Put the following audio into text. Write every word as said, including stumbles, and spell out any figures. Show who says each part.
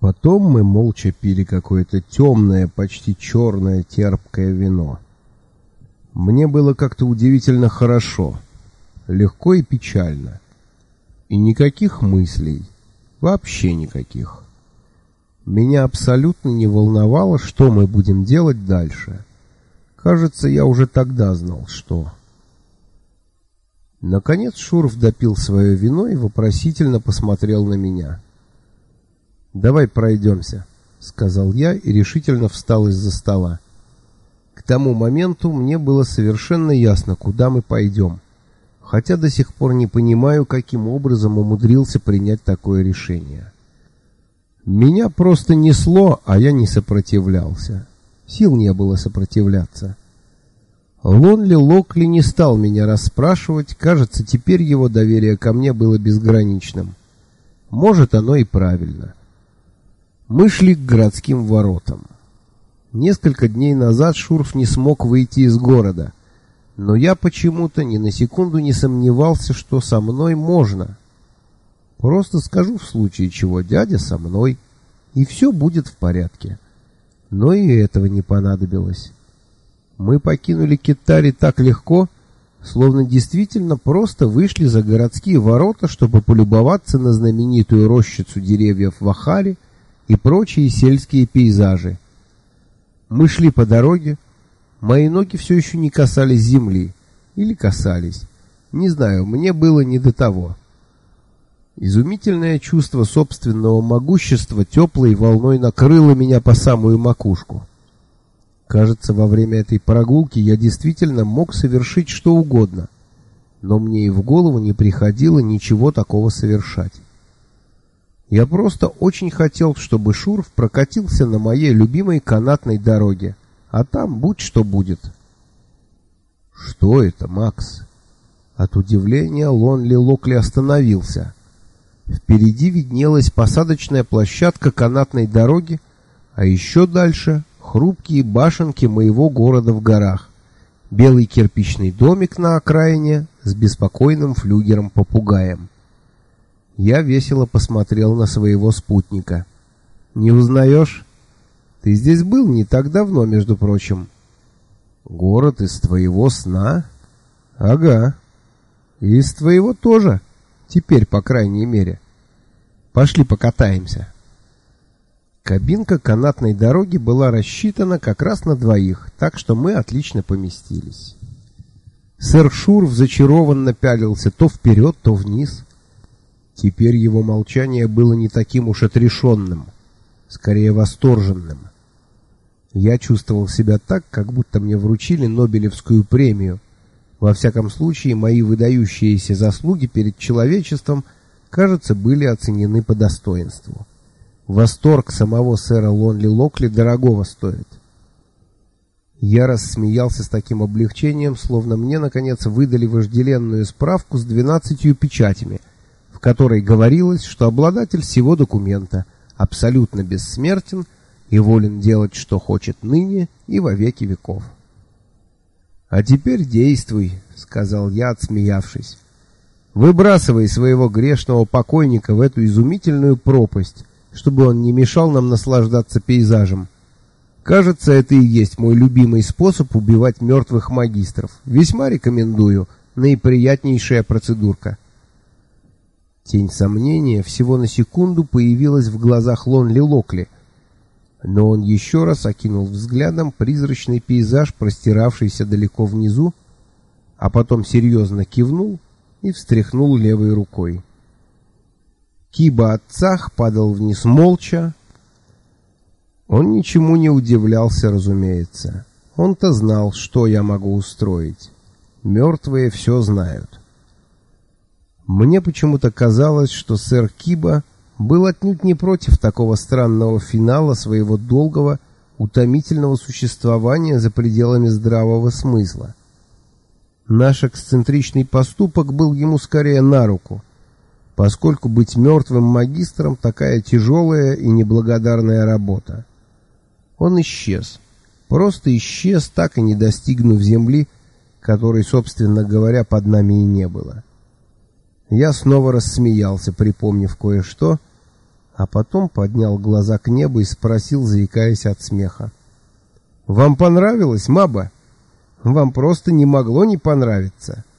Speaker 1: Потом мы молча пили какое-то темное, почти черное, терпкое вино. Мне было как-то удивительно хорошо, легко и печально. И никаких мыслей, вообще никаких. Меня абсолютно не волновало, что мы будем делать дальше. Кажется, я уже тогда знал, что. Наконец Шуров допил свое вино и вопросительно посмотрел на меня. «Давай пройдемся», — сказал я и решительно встал из-за стола. К тому моменту мне было совершенно ясно, куда мы пойдем, хотя до сих пор не понимаю, каким образом умудрился принять такое решение. Меня просто несло, а я не сопротивлялся. Сил не было сопротивляться. Лонли Локли не стал меня расспрашивать, кажется, теперь его доверие ко мне было безграничным. Может, оно и правильно. Мы шли к городским воротам. Несколько дней назад Шуров не смог выйти из города, но я почему-то ни на секунду не сомневался, что со мной можно. Просто скажу в случае чего: дядя со мной, и все будет в порядке. Но и этого не понадобилось. Мы покинули Китари так легко, словно действительно просто вышли за городские ворота, чтобы полюбоваться на знаменитую рощицу деревьев в Ахаре и прочие сельские пейзажи. Мы шли по дороге, мои ноги все еще не касались земли, или касались, не знаю, мне было не до того. Изумительное чувство собственного могущества теплой волной накрыло меня по самую макушку. Кажется, во время этой прогулки я действительно мог совершить что угодно, но мне и в голову не приходило ничего такого совершать. Я просто очень хотел, чтобы Шуров прокатился на моей любимой канатной дороге, а там будь что будет. «Что это, Макс?» От удивления Лонли Локли остановился. Впереди виднелась посадочная площадка канатной дороги, а еще дальше хрупкие башенки моего города в горах, белый кирпичный домик на окраине с беспокойным флюгером-попугаем. Я весело посмотрел на своего спутника. «Не узнаешь? Ты здесь был не так давно, между прочим». «Город из твоего сна?» «Ага. И из твоего тоже. Теперь, по крайней мере. Пошли покатаемся». Кабинка канатной дороги была рассчитана как раз на двоих, так что мы отлично поместились. Сэр Шуров зачарованно пялился то вперед, то вниз. Теперь его молчание было не таким уж отрешенным, скорее восторженным. Я чувствовал себя так, как будто мне вручили Нобелевскую премию. Во всяком случае, мои выдающиеся заслуги перед человечеством, кажется, были оценены по достоинству. Восторг самого сэра Лонли Локли дорогого стоит. Я рассмеялся с таким облегчением, словно мне, наконец, выдали вожделенную справку с двенадцатью печатями, в которой говорилось, что обладатель всего документа абсолютно бессмертен и волен делать, что хочет ныне и во веки веков. «А теперь действуй», — сказал я, отсмеявшись. «Выбрасывай своего грешного покойника в эту изумительную пропасть, чтобы он не мешал нам наслаждаться пейзажем. Кажется, это и есть мой любимый способ убивать мертвых магистров. Весьма рекомендую. Наиприятнейшая процедурка». Тень сомнения всего на секунду появилась в глазах Лонли Локли, но он еще раз окинул взглядом призрачный пейзаж, простиравшийся далеко внизу, а потом серьезно кивнул и встряхнул левой рукой. Киба-Ацах падал вниз молча. Он ничему не удивлялся, разумеется. Он-то знал, что я могу устроить. Мертвые все знают. Мне почему-то казалось, что сэр Киба был отнюдь не против такого странного финала своего долгого, утомительного существования за пределами здравого смысла. Наш эксцентричный поступок был ему скорее на руку, поскольку быть мертвым магистром такая тяжелая и неблагодарная работа. Он исчез, просто исчез, так и не достигнув земли, которой, собственно говоря, под нами и не было. Я снова рассмеялся, припомнив кое-что, а потом поднял глаза к небу и спросил, заикаясь от смеха: «Вам понравилось, Маба? Вам просто не могло не понравиться».